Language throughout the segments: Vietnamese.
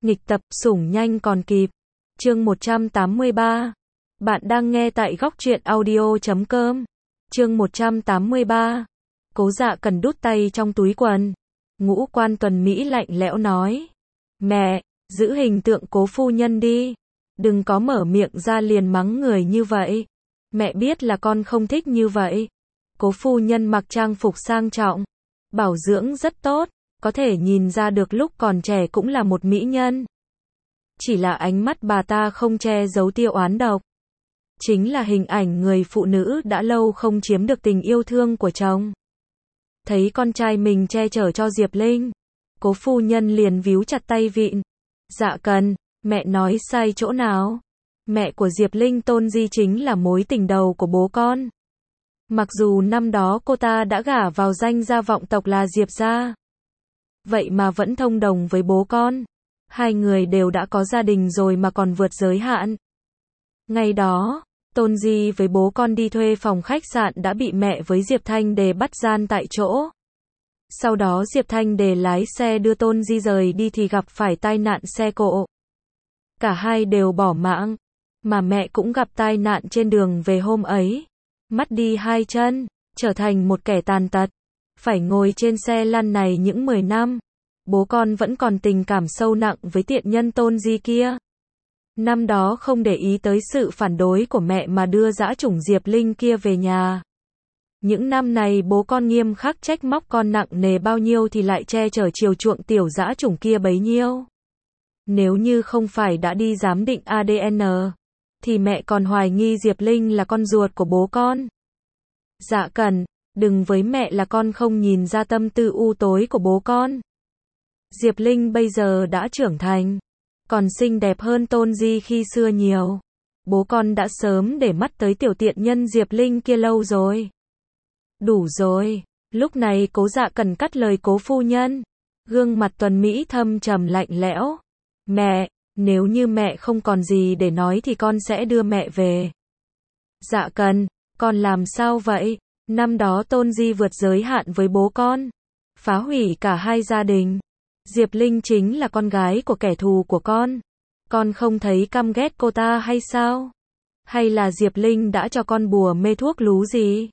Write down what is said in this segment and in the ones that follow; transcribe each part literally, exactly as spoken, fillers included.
Nghịch tập, sủng nhanh còn kịp. Chương một trăm tám mươi ba. Bạn đang nghe tại góc truyện audio chấm com. Chương một trăm tám mươi ba. Cố Dạ Cần đút tay trong túi quần. Ngũ Quan Tuần Mỹ lạnh lẽo nói. Mẹ, giữ hình tượng Cố phu nhân đi. Đừng có mở miệng ra liền mắng người như vậy. Mẹ biết là con không thích như vậy. Cố phu nhân mặc trang phục sang trọng, bảo dưỡng rất tốt, có thể nhìn ra được lúc còn trẻ cũng là một mỹ nhân. Chỉ là ánh mắt bà ta không che giấu tia oán độc. Chính là hình ảnh người phụ nữ đã lâu không chiếm được tình yêu thương của chồng. Thấy con trai mình che chở cho Diệp Linh, Cố phu nhân liền víu chặt tay vịn. Dạ Cần, mẹ nói sai chỗ nào? Mẹ của Diệp Linh Tôn Di chính là mối tình đầu của bố con. Mặc dù năm đó cô ta đã gả vào danh gia vọng tộc là Diệp gia, vậy mà vẫn thông đồng với bố con. Hai người đều đã có gia đình rồi mà còn vượt giới hạn. Ngày đó, Tôn Di với bố con đi thuê phòng khách sạn đã bị mẹ với Diệp Thanh Đề bắt gian tại chỗ. Sau đó Diệp Thanh Đề lái xe đưa Tôn Di rời đi thì gặp phải tai nạn xe cộ. Cả hai đều bỏ mạng, mà mẹ cũng gặp tai nạn trên đường về hôm ấy. Mất đi hai chân, trở thành một kẻ tàn tật, phải ngồi trên xe lăn này những mười năm. Bố con vẫn còn tình cảm sâu nặng với tiện nhân Tôn Di kia. Năm đó không để ý tới sự phản đối của mẹ mà đưa dã chủng Diệp Linh kia về nhà. Những năm này bố con nghiêm khắc trách móc con nặng nề bao nhiêu thì lại che chở chiều chuộng tiểu dã chủng kia bấy nhiêu. Nếu như không phải đã đi giám định a đê en, thì mẹ còn hoài nghi Diệp Linh là con ruột của bố con. Dạ Cần, đừng với mẹ là con không nhìn ra tâm tư u tối của bố con. Diệp Linh bây giờ đã trưởng thành, còn xinh đẹp hơn Tôn Di khi xưa nhiều. Bố con đã sớm để mắt tới tiểu tiện nhân Diệp Linh kia lâu rồi. Đủ rồi. Lúc này Cố Dạ Cần cắt lời Cố phu nhân. Gương mặt Tuần Mỹ thâm trầm lạnh lẽo. Mẹ, nếu như mẹ không còn gì để nói thì con sẽ đưa mẹ về. Dạ Cần, con làm sao vậy? Năm đó Tôn Di vượt giới hạn với bố con, phá hủy cả hai gia đình. Diệp Linh chính là con gái của kẻ thù của con. Con không thấy căm ghét cô ta hay sao? Hay là Diệp Linh đã cho con bùa mê thuốc lú gì?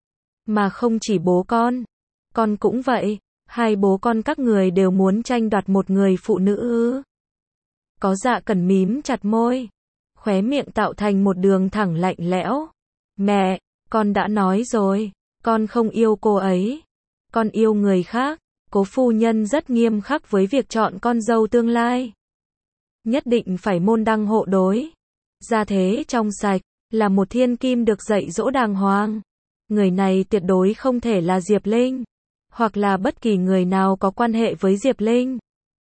Mà không chỉ bố con, con cũng vậy. Hai bố con các người đều muốn tranh đoạt một người phụ nữ ư? Có Dạ Cần mím chặt môi, khóe miệng tạo thành một đường thẳng lạnh lẽo. Mẹ, con đã nói rồi, con không yêu cô ấy. Con yêu người khác. Cố phu nhân rất nghiêm khắc với việc chọn con dâu tương lai. Nhất định phải môn đăng hộ đối, gia thế trong sạch, là một thiên kim được dạy dỗ đàng hoàng. Người này tuyệt đối không thể là Diệp Linh, hoặc là bất kỳ người nào có quan hệ với Diệp Linh.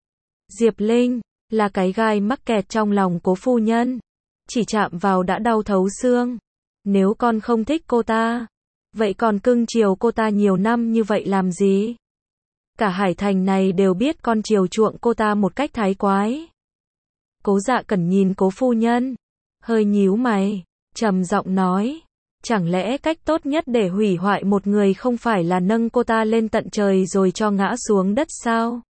Diệp Linh là cái gai mắc kẹt trong lòng Cố phu nhân, chỉ chạm vào đã đau thấu xương. Nếu con không thích cô ta, vậy còn cưng chiều cô ta nhiều năm như vậy làm gì? Cả Hải Thành này đều biết con chiều chuộng cô ta một cách thái quái. Cố Dạ Cần nhìn Cố phu nhân, hơi nhíu mày, trầm giọng nói, chẳng lẽ cách tốt nhất để hủy hoại một người không phải là nâng cô ta lên tận trời rồi cho ngã xuống đất sao?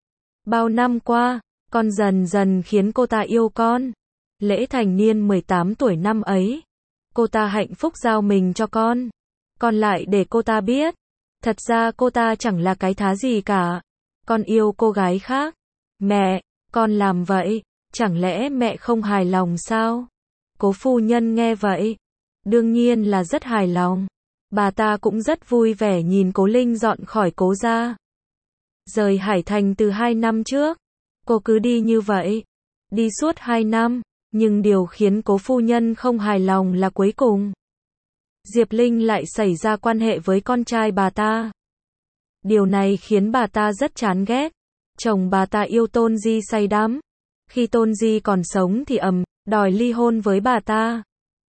Bao năm qua, con dần dần khiến cô ta yêu con. Lễ thành niên mười tám tuổi năm ấy, cô ta hạnh phúc giao mình cho con. Con lại để cô ta biết, thật ra cô ta chẳng là cái thá gì cả. Con yêu cô gái khác. Mẹ, con làm vậy, chẳng lẽ mẹ không hài lòng sao? Cố phu nhân nghe vậy, đương nhiên là rất hài lòng. Bà ta cũng rất vui vẻ nhìn Cố Linh dọn khỏi Cố gia, rời Hải Thành từ hai năm trước. Cô cứ đi như vậy, đi suốt hai năm, nhưng điều khiến Cố phu nhân không hài lòng là cuối cùng Diệp Linh lại xảy ra quan hệ với con trai bà ta. Điều này khiến bà ta rất chán ghét. Chồng bà ta yêu Tôn Di say đắm. Khi Tôn Di còn sống thì ầm, đòi ly hôn với bà ta.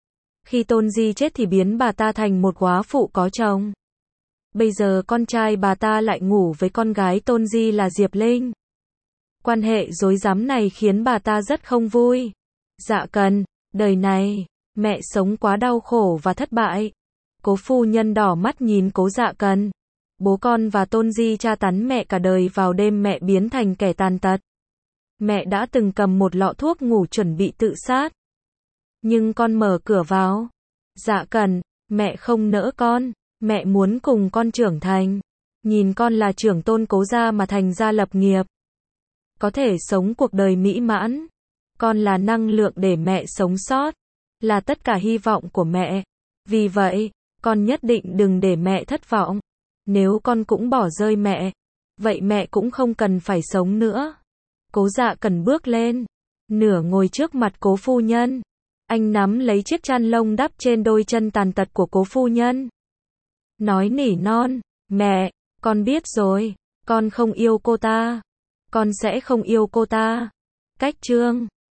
Khi Tôn Di chết thì biến bà ta thành một góa phụ có chồng. Bây giờ con trai bà ta lại ngủ với con gái Tôn Di là Diệp Linh. Quan hệ rối rắm này khiến bà ta rất không vui. Dạ Cần, đời này mẹ sống quá đau khổ và thất bại. Cố phu nhân đỏ mắt nhìn Cố Dạ Cần. Bố con và Tôn Di tra tấn mẹ cả đời, vào đêm mẹ biến thành kẻ tàn tật. mẹ đã từng cầm một lọ thuốc ngủ chuẩn bị tự sát. Nhưng con mở cửa vào. Dạ Cần, mẹ không nỡ con, mẹ muốn cùng con trưởng thành. Nhìn con là trưởng tôn Cố gia mà thành gia lập nghiệp. Có thể sống cuộc đời mỹ mãn. Con là năng lượng để mẹ sống sót. Là tất cả hy vọng của mẹ. Vì vậy, con nhất định đừng để mẹ thất vọng. Nếu con cũng bỏ rơi mẹ, vậy mẹ cũng không cần phải sống nữa. Cố Dạ Cần bước lên, nửa ngồi trước mặt Cố phu nhân. Anh nắm lấy chiếc chăn lông đắp trên đôi chân tàn tật của Cố phu nhân. Nói nỉ non, mẹ, con biết rồi, con không yêu cô ta. Con sẽ không yêu cô ta. Cách chương